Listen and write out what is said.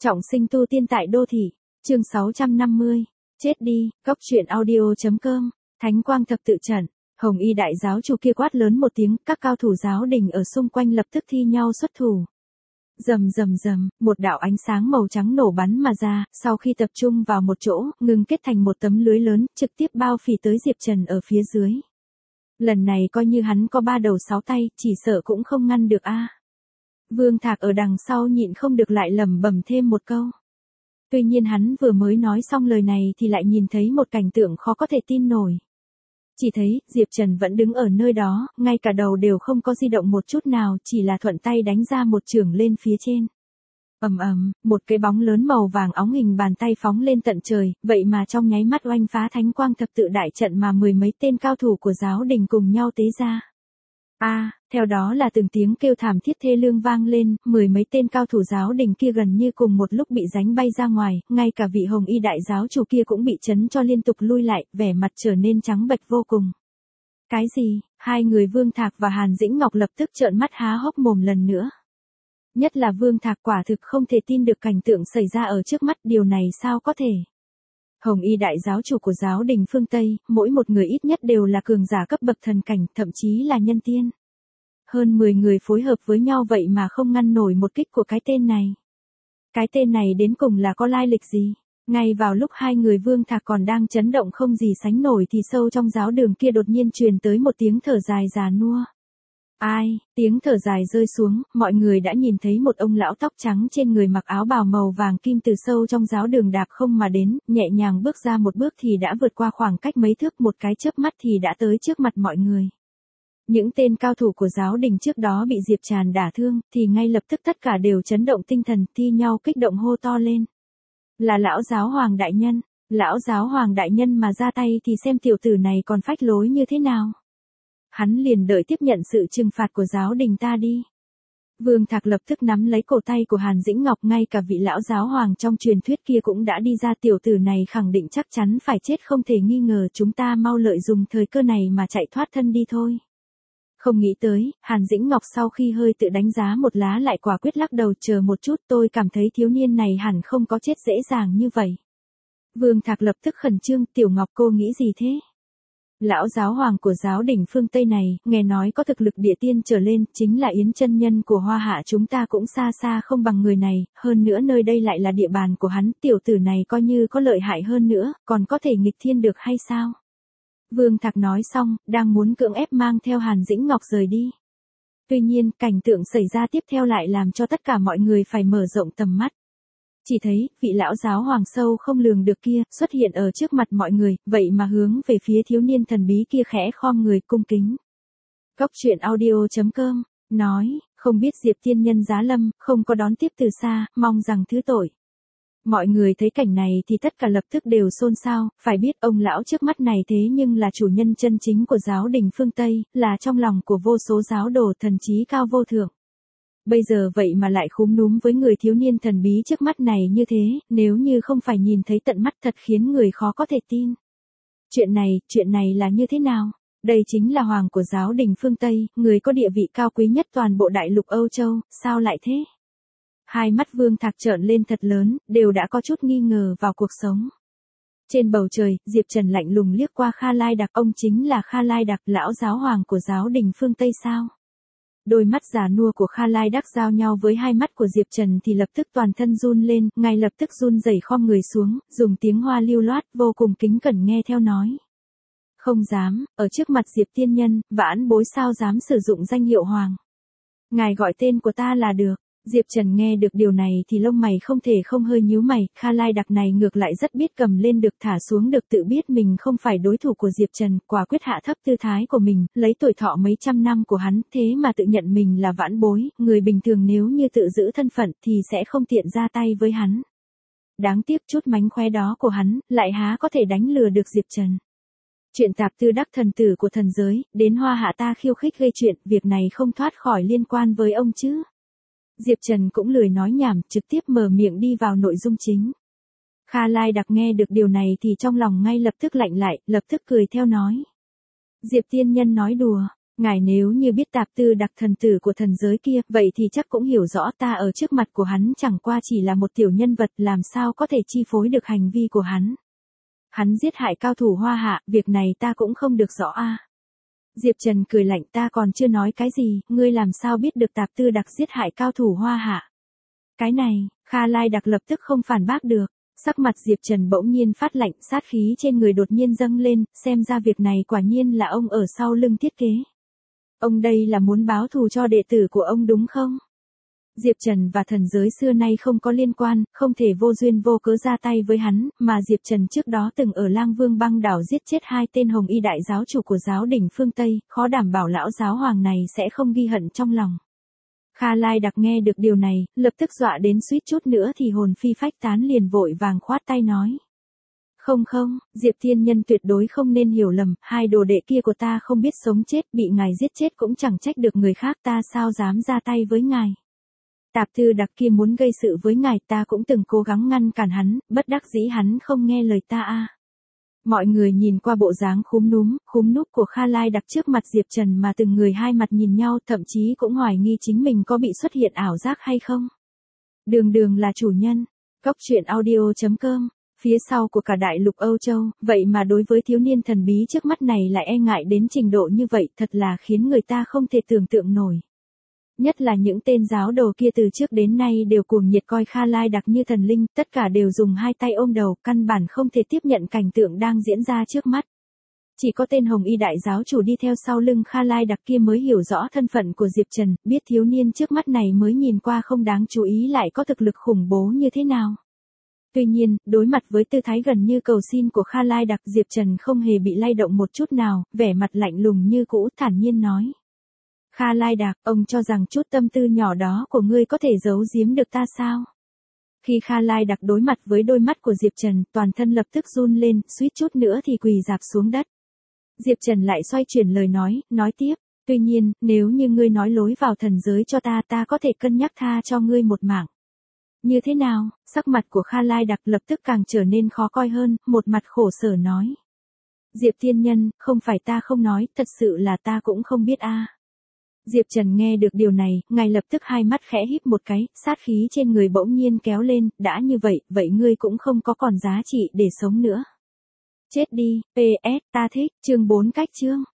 Trọng sinh tu tiên tại đô thị, chương 650, chết đi, góc truyện audio.com, Thánh Quang Thập Tự Trận, Hồng Y đại giáo chủ kia quát lớn một tiếng, các cao thủ giáo đình ở xung quanh lập tức thi nhau xuất thủ. Rầm rầm rầm, một đạo ánh sáng màu trắng nổ bắn mà ra, sau khi tập trung vào một chỗ, ngừng kết thành một tấm lưới lớn, trực tiếp bao phủ tới Diệp Trần ở phía dưới. Lần này coi như hắn có 3 đầu 6 tay, chỉ sợ cũng không ngăn được a. Vương Thạc ở đằng sau nhịn không được lại lẩm bẩm thêm một câu. Tuy nhiên hắn vừa mới nói xong lời này thì lại nhìn thấy một cảnh tượng khó có thể tin nổi. Chỉ thấy, Diệp Trần vẫn đứng ở nơi đó, ngay cả đầu đều không có di động một chút nào, chỉ là thuận tay đánh ra một chưởng lên phía trên. Ầm ầm, một cái bóng lớn màu vàng óng hình bàn tay phóng lên tận trời, vậy mà trong nháy mắt oanh phá Thánh Quang Thập Tự đại trận mà mười mấy tên cao thủ của giáo đình cùng nhau tế ra. Theo đó là từng tiếng kêu thảm thiết thê lương vang lên, mười mấy tên cao thủ giáo đình kia gần như cùng một lúc bị đánh bay ra ngoài, ngay cả vị Hồng Y đại giáo chủ kia cũng bị chấn cho liên tục lui lại, vẻ mặt trở nên trắng bệch vô cùng. Cái gì? Hai người Vương Thạc và Hàn Dĩnh Ngọc lập tức trợn mắt há hốc mồm lần nữa. Nhất là Vương Thạc quả thực không thể tin được cảnh tượng xảy ra ở trước mắt, điều này sao có thể? Hồng Y đại giáo chủ của giáo đình phương Tây, mỗi một người ít nhất đều là cường giả cấp bậc thần cảnh, thậm chí là nhân tiên. Hơn 10 người phối hợp với nhau vậy mà không ngăn nổi một kích của cái tên này. Cái tên này đến cùng là có lai lịch gì? Ngay vào lúc hai người Vương Thạc còn đang chấn động không gì sánh nổi thì sâu trong giáo đường kia đột nhiên truyền tới một tiếng thở dài già nua. Tiếng thở dài rơi xuống, mọi người đã nhìn thấy một ông lão tóc trắng trên người mặc áo bào màu vàng kim từ sâu trong giáo đường đạp không mà đến, nhẹ nhàng bước ra một bước thì đã vượt qua khoảng cách mấy thước, một cái chớp mắt thì đã tới trước mặt mọi người. Những tên cao thủ của giáo đình trước đó bị Diệp Tràn đả thương, thì ngay lập tức tất cả đều chấn động tinh thần, thi nhau kích động hô to lên. Là lão giáo hoàng đại nhân, lão giáo hoàng đại nhân mà ra tay thì xem tiểu tử này còn phách lối như thế nào. Hắn liền đợi tiếp nhận sự trừng phạt của giáo đình ta đi. Vương Thạc lập tức nắm lấy cổ tay của Hàn Dĩnh Ngọc, ngay cả vị lão giáo hoàng trong truyền thuyết kia cũng đã đi ra, tiểu tử này khẳng định chắc chắn phải chết không thể nghi ngờ, chúng ta mau lợi dụng thời cơ này mà chạy thoát thân đi thôi. Không nghĩ tới, Hàn Dĩnh Ngọc sau khi hơi tự đánh giá một lá lại quả quyết lắc đầu, chờ một chút, tôi cảm thấy thiếu niên này hẳn không có chết dễ dàng như vậy. Vương Thạc lập tức khẩn trương, Tiểu Ngọc cô nghĩ gì thế? Lão giáo hoàng của giáo đình phương Tây này, nghe nói có thực lực địa tiên trở lên, chính là Yến chân nhân của Hoa Hạ chúng ta cũng xa xa không bằng người này, hơn nữa nơi đây lại là địa bàn của hắn, tiểu tử này coi như có lợi hại hơn nữa, còn có thể nghịch thiên được hay sao? Vương Thạc nói xong, đang muốn cưỡng ép mang theo Hàn Dĩnh Ngọc rời đi. Tuy nhiên, cảnh tượng xảy ra tiếp theo lại làm cho tất cả mọi người phải mở rộng tầm mắt. Chỉ thấy, vị lão giáo hoàng sâu không lường được kia, xuất hiện ở trước mặt mọi người, vậy mà hướng về phía thiếu niên thần bí kia khẽ khom người cung kính. Góc truyện audio.com, nói, không biết Diệp tiên nhân giá lâm, không có đón tiếp từ xa, mong rằng thứ tội. Mọi người thấy cảnh này thì tất cả lập tức đều xôn xao, phải biết ông lão trước mắt này thế nhưng là chủ nhân chân chính của giáo đình phương Tây, là trong lòng của vô số giáo đồ thần trí cao vô thượng. Bây giờ vậy mà lại khúm núm với người thiếu niên thần bí trước mắt này như thế, nếu như không phải nhìn thấy tận mắt thật khiến người khó có thể tin. Chuyện này là như thế nào? Đây chính là hoàng của giáo đình phương Tây, người có địa vị cao quý nhất toàn bộ đại lục Âu Châu, sao lại thế? Hai mắt Vương Thạc trợn lên thật lớn, đều đã có chút nghi ngờ vào cuộc sống. Trên bầu trời, Diệp Trần lạnh lùng liếc qua Kha Lai Đặc, ông chính là Kha Lai Đặc, lão giáo hoàng của giáo đình phương Tây sao? Đôi mắt già nua của Kha Lai Đắc giao nhau với hai mắt của Diệp Trần thì lập tức toàn thân run lên, ngay lập tức run rẩy khom người xuống, dùng tiếng Hoa lưu loát vô cùng kính cẩn nghe theo nói. Không dám, ở trước mặt Diệp tiên nhân, vãn bối sao dám sử dụng danh hiệu hoàng. Ngài gọi tên của ta là được. Diệp Trần nghe được điều này thì lông mày không thể không hơi nhíu mày, Kha Lai Đặc này ngược lại rất biết cầm lên được thả xuống được, tự biết mình không phải đối thủ của Diệp Trần, quả quyết hạ thấp tư thái của mình, lấy tuổi thọ mấy trăm năm của hắn, thế mà tự nhận mình là vãn bối, người bình thường nếu như tự giữ thân phận thì sẽ không tiện ra tay với hắn. Đáng tiếc chút mánh khóe đó của hắn, lại há có thể đánh lừa được Diệp Trần. Chuyện tạp tư đắc thần tử của thần giới, đến Hoa Hạ ta khiêu khích gây chuyện, việc này không thoát khỏi liên quan với ông chứ. Diệp Trần cũng lười nói nhảm, trực tiếp mở miệng đi vào nội dung chính. Kha Lai Đặc nghe được điều này thì trong lòng ngay lập tức lạnh lại, lập tức cười theo nói. Diệp tiên nhân nói đùa, Ngài nếu như biết Tạp Tư Đặc thần tử của thần giới kia, vậy thì chắc cũng hiểu rõ ta ở trước mặt của hắn chẳng qua chỉ là một tiểu nhân vật, làm sao có thể chi phối được hành vi của hắn. Hắn giết hại cao thủ Hoa Hạ, việc này ta cũng không được rõ a. Diệp Trần cười lạnh, ta còn chưa nói cái gì, ngươi làm sao biết được Tạp Tư Đặc giết hại cao thủ Hoa Hạ. Cái này, Kha Lai Đặc lập tức không phản bác được. Sắc mặt Diệp Trần bỗng nhiên phát lạnh, sát khí trên người đột nhiên dâng lên, xem ra việc này quả nhiên là ông ở sau lưng thiết kế. Ông đây là muốn báo thù cho đệ tử của ông đúng không? Diệp Trần và thần giới xưa nay không có liên quan, không thể vô duyên vô cớ ra tay với hắn, mà Diệp Trần trước đó từng ở Lang Vương băng đảo giết chết 2 tên hồng y đại giáo chủ của giáo đỉnh phương Tây, khó đảm bảo lão giáo hoàng này sẽ không ghi hận trong lòng. Kha Lai Đặc nghe được điều này, lập tức dọa đến suýt chút nữa thì hồn phi phách tán, liền vội vàng khoát tay nói. Không không, Diệp Thiên Nhân tuyệt đối không nên hiểu lầm, 2 đồ đệ kia của ta không biết sống chết, bị ngài giết chết cũng chẳng trách được người khác, ta sao dám ra tay với ngài. Tạp Tư Đặc kia muốn gây sự với ngài, ta cũng từng cố gắng ngăn cản hắn, bất đắc dĩ hắn không nghe lời ta a. Mọi người nhìn qua bộ dáng khúm núp của Kha Lai Đặc trước mặt Diệp Trần mà từng người hai mặt nhìn nhau, thậm chí cũng hoài nghi chính mình có bị xuất hiện ảo giác hay không. Đường là chủ nhân. Cóc truyện audio.com. Phía sau của cả đại lục Âu Châu, vậy mà đối với thiếu niên thần bí trước mắt này lại e ngại đến trình độ như vậy, thật là khiến người ta không thể tưởng tượng nổi. Nhất là những tên giáo đồ kia từ trước đến nay đều cuồng nhiệt coi Kha Lai Đặc như thần linh, tất cả đều dùng 2 tay ôm đầu, căn bản không thể tiếp nhận cảnh tượng đang diễn ra trước mắt. Chỉ có tên hồng y đại giáo chủ đi theo sau lưng Kha Lai Đặc kia mới hiểu rõ thân phận của Diệp Trần, biết thiếu niên trước mắt này mới nhìn qua không đáng chú ý lại có thực lực khủng bố như thế nào. Tuy nhiên, đối mặt với tư thái gần như cầu xin của Kha Lai Đặc, Diệp Trần không hề bị lay động một chút nào, vẻ mặt lạnh lùng như cũ, thản nhiên nói. Kha Lai Đặc, ông cho rằng chút tâm tư nhỏ đó của ngươi có thể giấu giếm được ta sao? Khi Kha Lai Đặc đối mặt với đôi mắt của Diệp Trần, toàn thân lập tức run lên, suýt chút nữa thì quỳ rạp xuống đất. Diệp Trần lại xoay chuyển lời nói tiếp, tuy nhiên, nếu như ngươi nói lối vào thần giới cho ta, ta có thể cân nhắc tha cho ngươi một mạng. Như thế nào? Sắc mặt của Kha Lai Đặc lập tức càng trở nên khó coi hơn, một mặt khổ sở nói. Diệp Thiên Nhân, không phải ta không nói, thật sự là ta cũng không biết a. Diệp Trần nghe được điều này, ngài lập tức hai mắt khẽ híp một cái, sát khí trên người bỗng nhiên kéo lên, đã như vậy ngươi cũng không có còn giá trị để sống nữa. Chết đi, PS, ta thích, chương 4 cách chương.